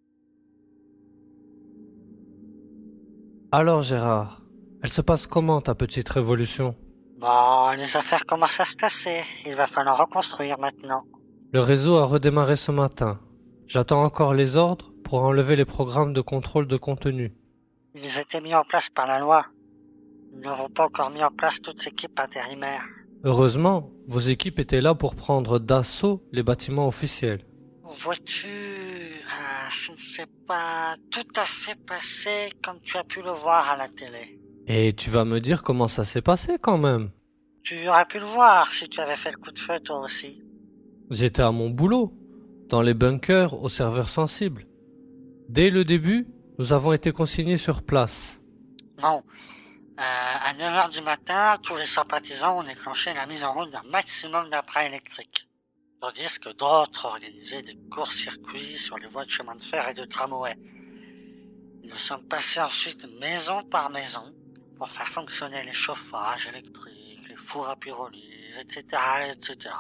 Speaker 3: Alors Gérard, elle se passe comment ta petite révolution?
Speaker 2: Bon, les affaires commencent à se tasser. Il va falloir reconstruire maintenant.
Speaker 3: Le réseau a redémarré ce matin. J'attends encore les ordres pour enlever les programmes de contrôle de contenu.
Speaker 2: Ils étaient mis en place par la loi. Nous n'avons pas encore mis en place toute l'équipe intérimaire.
Speaker 3: Heureusement, vos équipes étaient là pour prendre d'assaut les bâtiments officiels.
Speaker 2: Vois-tu, ça ne s'est pas tout à fait passé comme tu as pu le voir à la télé.
Speaker 3: Et tu vas me dire comment ça s'est passé quand même.
Speaker 2: Tu aurais pu le voir si tu avais fait le coup de feu toi aussi.
Speaker 3: J'étais à mon boulot, dans les bunkers aux serveurs sensibles. Dès le début, nous avons été consignés sur place.
Speaker 2: Bon, à 9h du matin, tous les sympathisants ont déclenché la mise en route d'un maximum d'appareils électriques. Tandis que d'autres organisaient des courts-circuits sur les voies de chemin de fer et de tramway. Nous sommes passés ensuite maison par maison pour faire fonctionner les chauffages électriques, les fours à pyrolyse, etc., etc.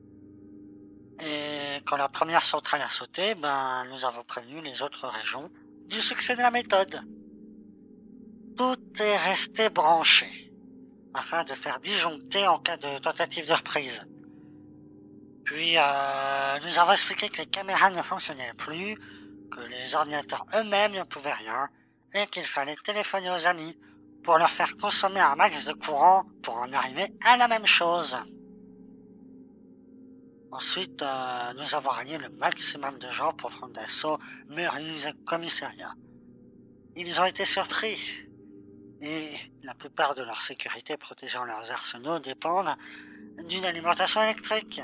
Speaker 2: Et quand la première centrale a sauté, nous avons prévenu les autres régions du succès de la méthode. Tout est resté branché, afin de faire disjoncter en cas de tentative de reprise. Puis, nous avons expliqué que les caméras ne fonctionnaient plus, que les ordinateurs eux-mêmes ne pouvaient rien, et qu'il fallait téléphoner aux amis pour leur faire consommer un max de courant pour en arriver à la même chose. Ensuite, nous avons rallié le maximum de gens pour prendre d'assaut mairies et commissariats. Ils ont été surpris, et la plupart de leur sécurité protégeant leurs arsenaux dépendent d'une alimentation électrique.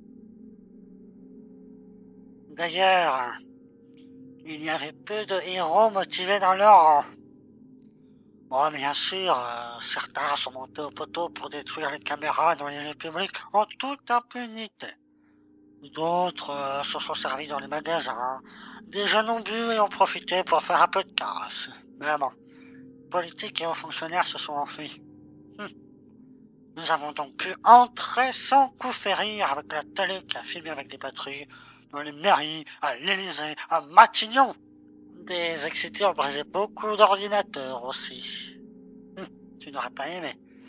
Speaker 2: D'ailleurs, il y avait peu de héros motivés dans leur rang. Bon, bien sûr, certains sont montés au poteau pour détruire les caméras dans les lieux publics en toute impunité. D'autres se sont servis dans les magasins. Des jeunes ont bu et ont profité pour faire un peu de casse. Mais bon, politiques et hauts fonctionnaires se sont enfuis. Nous avons donc pu entrer sans coup férir avec la télé qui a filmé avec des patrouilles dans les mairies, à l'Élysée, à Matignon. Des excités ont brisé beaucoup d'ordinateurs aussi. tu n'aurais pas aimé.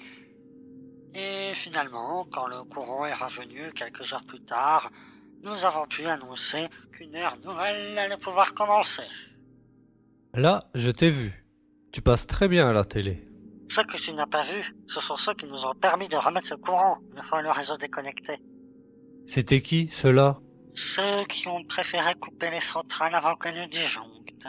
Speaker 2: Et finalement, quand le courant est revenu quelques heures plus tard, nous avons pu annoncer qu'une ère nouvelle allait pouvoir commencer.
Speaker 3: Là, je t'ai vu. Tu passes très bien à la télé.
Speaker 2: Ceux que tu n'as pas vus, ce sont ceux qui nous ont permis de remettre le courant une fois le réseau déconnecté.
Speaker 3: C'était qui, ceux-là?
Speaker 2: Ceux qui ont préféré couper les centrales avant qu'elles ne disjonctent.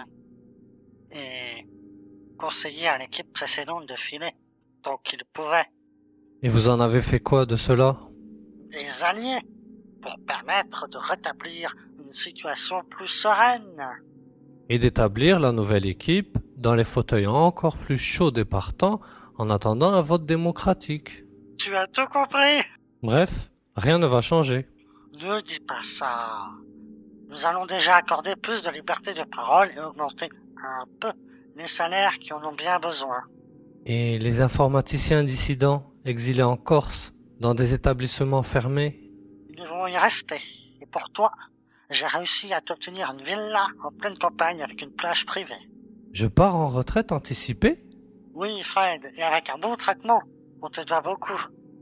Speaker 2: Et conseiller à l'équipe précédente de filer, tant qu'ils pouvaient.
Speaker 3: Et vous en avez fait quoi de cela?
Speaker 2: Des alliés, pour permettre de rétablir une situation plus sereine.
Speaker 3: Et d'établir la nouvelle équipe dans les fauteuils encore plus chauds et partants en attendant un vote démocratique.
Speaker 2: Tu as tout compris?
Speaker 3: Bref, rien ne va changer.
Speaker 2: Ne dis pas ça. Nous allons déjà accorder plus de liberté de parole et augmenter un peu les salaires qui en ont bien besoin.
Speaker 3: Et les informaticiens dissidents, exilés en Corse, dans des établissements fermés?
Speaker 2: Ils vont y rester. Et pour toi, j'ai réussi à t'obtenir une villa en pleine campagne avec une plage privée.
Speaker 3: Je pars en retraite anticipée?
Speaker 2: Oui, Fred, et avec un bon traitement. On te doit beaucoup.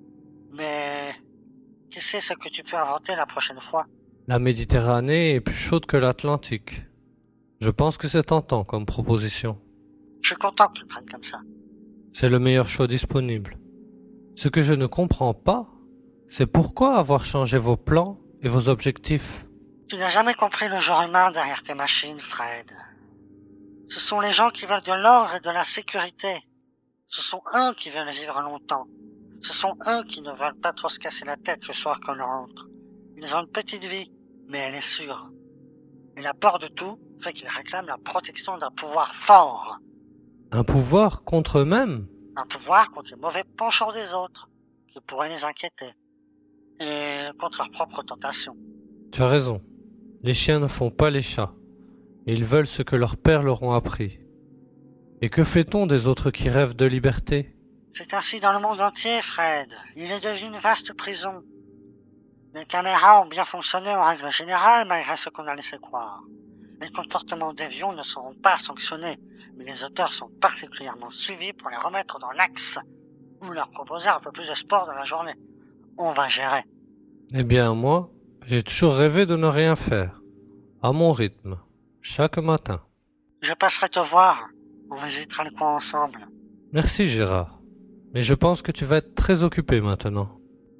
Speaker 2: Mais qui sait ce que tu peux inventer la prochaine fois?
Speaker 3: La Méditerranée est plus chaude que l'Atlantique. Je pense que c'est tentant comme proposition.
Speaker 2: Je suis content que tu le prennes comme ça.
Speaker 3: C'est le meilleur choix disponible. Ce que je ne comprends pas, c'est pourquoi avoir changé vos plans et vos objectifs.
Speaker 2: Tu n'as jamais compris le genre humain derrière tes machines, Fred. Ce sont les gens qui veulent de l'ordre et de la sécurité. Ce sont eux qui veulent vivre longtemps. Ce sont eux qui ne veulent pas trop se casser la tête le soir qu'on rentre. Ils ont une petite vie, mais elle est sûre. Et la peur de tout fait qu'ils réclament la protection d'un pouvoir fort.
Speaker 3: Un pouvoir contre eux-mêmes?
Speaker 2: Un pouvoir contre les mauvais penchants des autres, qui pourraient les inquiéter. Et contre leurs propres tentations.
Speaker 3: Tu as raison. Les chiens ne font pas les chats. Ils veulent ce que leurs pères leur ont appris. Et que fait-on des autres qui rêvent de liberté?
Speaker 2: C'est ainsi dans le monde entier, Fred. Il est devenu une vaste prison. Les caméras ont bien fonctionné en règle générale, malgré ce qu'on a laissé croire. Les comportements déviants ne seront pas sanctionnés, mais les auteurs sont particulièrement suivis pour les remettre dans l'axe, ou leur proposer un peu plus de sport dans la journée. On va gérer.
Speaker 3: Eh bien, moi, j'ai toujours rêvé de ne rien faire. À mon rythme. Chaque matin.
Speaker 2: Je passerai te voir. On visitera le coin ensemble.
Speaker 3: Merci Gérard. Mais je pense que tu vas être très occupé maintenant.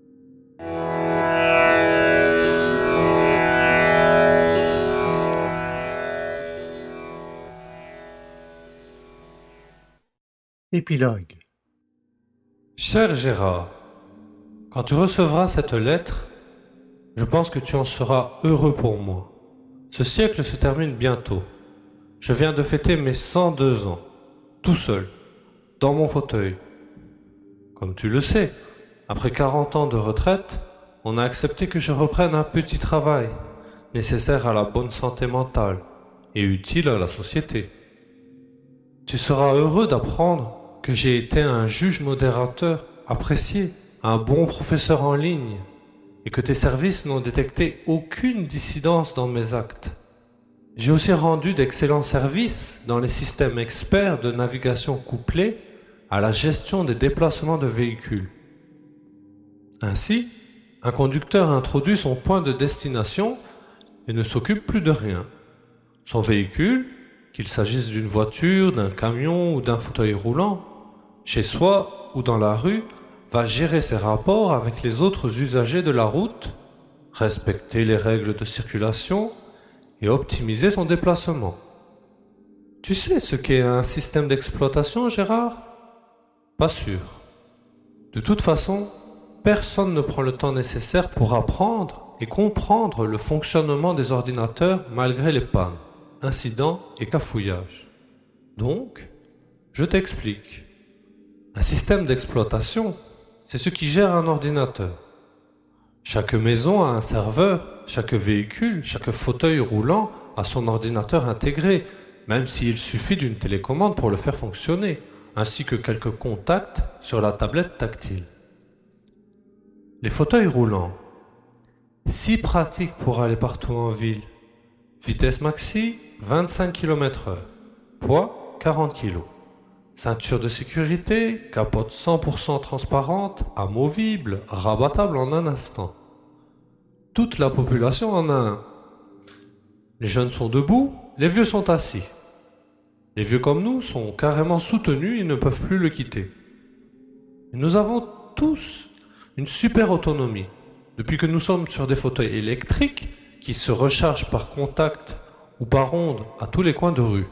Speaker 1: Épilogue.
Speaker 3: Cher Gérard, quand tu recevras cette lettre, je pense que tu en seras heureux pour moi. Ce siècle se termine bientôt. Je viens de fêter mes 102 ans, tout seul, dans mon fauteuil. Comme tu le sais, après 40 ans de retraite, on a accepté que je reprenne un petit travail, nécessaire à la bonne santé mentale et utile à la société. Tu seras heureux d'apprendre que j'ai été un juge modérateur apprécié, un bon professeur en ligne, et que tes services n'ont détecté aucune dissidence dans mes actes. J'ai aussi rendu d'excellents services dans les systèmes experts de navigation couplés à la gestion des déplacements de véhicules. Ainsi, un conducteur introduit son point de destination et ne s'occupe plus de rien. Son véhicule, qu'il s'agisse d'une voiture, d'un camion ou d'un fauteuil roulant, chez soi ou dans la rue, va gérer ses rapports avec les autres usagers de la route, respecter les règles de circulation et optimiser son déplacement. Tu sais ce qu'est un système d'exploitation, Gérard? Pas sûr. De toute façon, personne ne prend le temps nécessaire pour apprendre et comprendre le fonctionnement des ordinateurs malgré les pannes, incidents et cafouillages. Donc, je t'explique. Un système d'exploitation, c'est ce qui gère un ordinateur. Chaque maison a un serveur, chaque véhicule, chaque fauteuil roulant a son ordinateur intégré, même s'il suffit d'une télécommande pour le faire fonctionner, ainsi que quelques contacts sur la tablette tactile. Les fauteuils roulants, si pratiques pour aller partout en ville. Vitesse maxi, 25 km/h. Poids, 40 kg. Ceinture de sécurité, capote 100% transparente, amovible, rabattable en un instant. Toute la population en a un. Les jeunes sont debout, les vieux sont assis. Les vieux comme nous sont carrément soutenus et ne peuvent plus le quitter. Et nous avons tous une super autonomie, depuis que nous sommes sur des fauteuils électriques qui se rechargent par contact ou par onde à tous les coins de rue.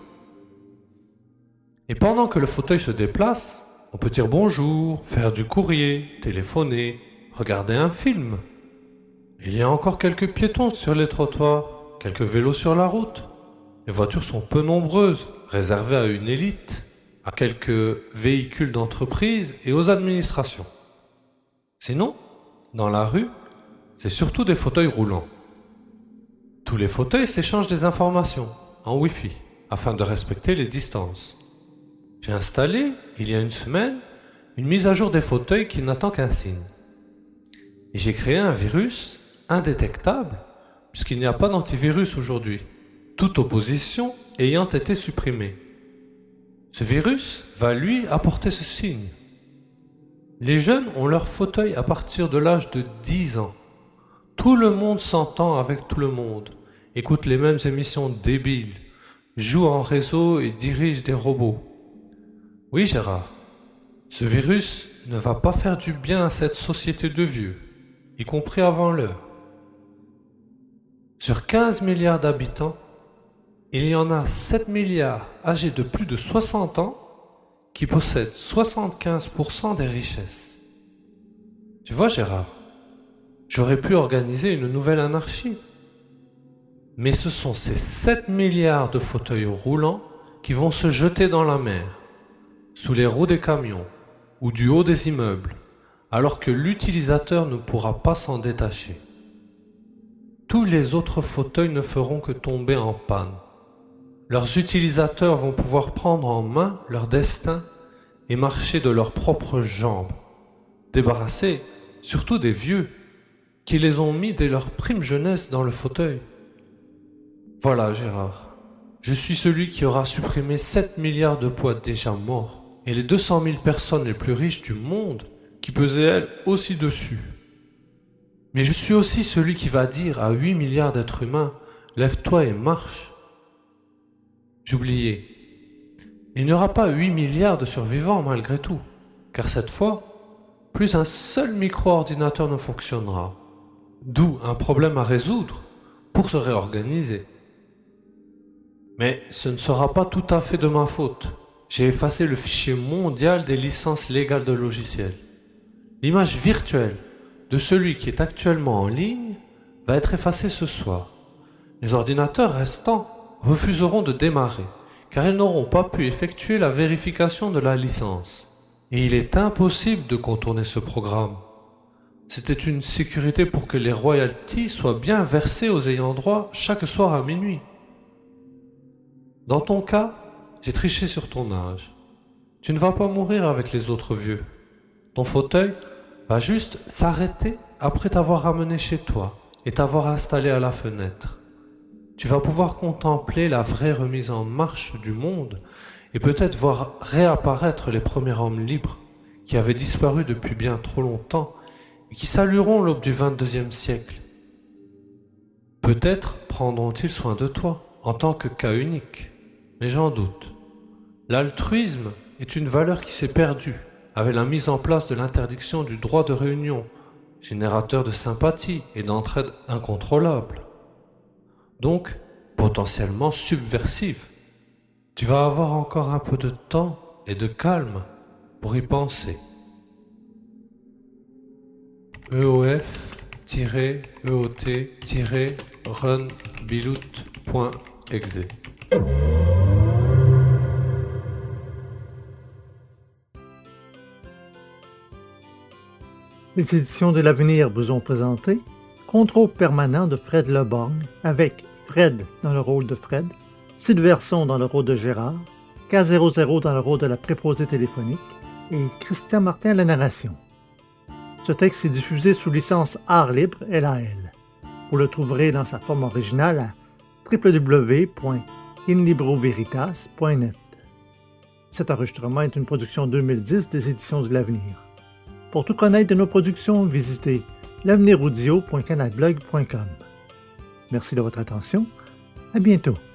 Speaker 3: Et pendant que le fauteuil se déplace, on peut dire bonjour, faire du courrier, téléphoner, regarder un film. Il y a encore quelques piétons sur les trottoirs, quelques vélos sur la route. Les voitures sont peu nombreuses, réservées à une élite, à quelques véhicules d'entreprise et aux administrations. Sinon, dans la rue, c'est surtout des fauteuils roulants. Tous les fauteuils s'échangent des informations en Wi-Fi afin de respecter les distances. J'ai installé, il y a une semaine, une mise à jour des fauteuils qui n'attend qu'un signe. Et j'ai créé un virus indétectable puisqu'il n'y a pas d'antivirus aujourd'hui, toute opposition ayant été supprimée. Ce virus va lui apporter ce signe. Les jeunes ont leur fauteuil à partir de l'âge de 10 ans. Tout le monde s'entend avec tout le monde, écoute les mêmes émissions débiles, joue en réseau et dirige des robots. Oui, Gérard, ce virus ne va pas faire du bien à cette société de vieux, y compris avant l'heure. Sur 15 milliards d'habitants, il y en a 7 milliards âgés de plus de 60 ans qui possèdent 75% des richesses. Tu vois, Gérard, j'aurais pu organiser une nouvelle anarchie. Mais ce sont ces 7 milliards de fauteuils roulants qui vont se jeter dans la mer, sous les roues des camions ou du haut des immeubles, alors que l'utilisateur ne pourra pas s'en détacher. Tous les autres fauteuils ne feront que tomber en panne. Leurs utilisateurs vont pouvoir prendre en main leur destin et marcher de leurs propres jambes, débarrassés surtout des vieux qui les ont mis dès leur prime jeunesse dans le fauteuil. Voilà, Gérard, je suis celui qui aura supprimé 7 milliards de poids déjà morts et les 200 000 personnes les plus riches du monde qui pesaient elles aussi dessus. Mais je suis aussi celui qui va dire à 8 milliards d'êtres humains « Lève-toi et marche ». J'oubliais. Il n'y aura pas 8 milliards de survivants malgré tout, car cette fois, plus un seul micro-ordinateur ne fonctionnera. D'où un problème à résoudre pour se réorganiser. Mais ce ne sera pas tout à fait de ma faute. J'ai effacé le fichier mondial des licences légales de logiciels. L'image virtuelle de celui qui est actuellement en ligne va être effacée ce soir. Les ordinateurs restants refuseront de démarrer, car ils n'auront pas pu effectuer la vérification de la licence. Et il est impossible de contourner ce programme. C'était une sécurité pour que les royalties soient bien versées aux ayants droit chaque soir à minuit. Dans ton cas, j'ai triché sur ton âge. Tu ne vas pas mourir avec les autres vieux. Ton fauteuil va juste s'arrêter après t'avoir ramené chez toi et t'avoir installé à la fenêtre. Tu vas pouvoir contempler la vraie remise en marche du monde et peut-être voir réapparaître les premiers hommes libres qui avaient disparu depuis bien trop longtemps et qui salueront l'aube du XXIe siècle. Peut-être prendront-ils soin de toi en tant que cas unique, mais j'en doute. L'altruisme est une valeur qui s'est perdue avec la mise en place de l'interdiction du droit de réunion, générateur de sympathie et d'entraide incontrôlable. Donc, potentiellement subversive. Tu vas avoir encore un peu de temps et de calme pour y penser. eof-eot-run-bilout.exe.
Speaker 1: Les éditions de l'Avenir vous ont présenté Contrôle permanent de Fred Leborgne avec Fred dans le rôle de Fred, Sid Verson dans le rôle de Gérard, K00 dans le rôle de la préposée téléphonique et Christian Martin à la narration. Ce texte est diffusé sous licence Art Libre LAL. Vous le trouverez dans sa forme originale à www.inlibroveritas.net. Cet enregistrement est une production 2010 des Éditions de l'Avenir. Pour tout connaître de nos productions, visitez l'aveniraudio.canalblog.com. Merci de votre attention. À bientôt.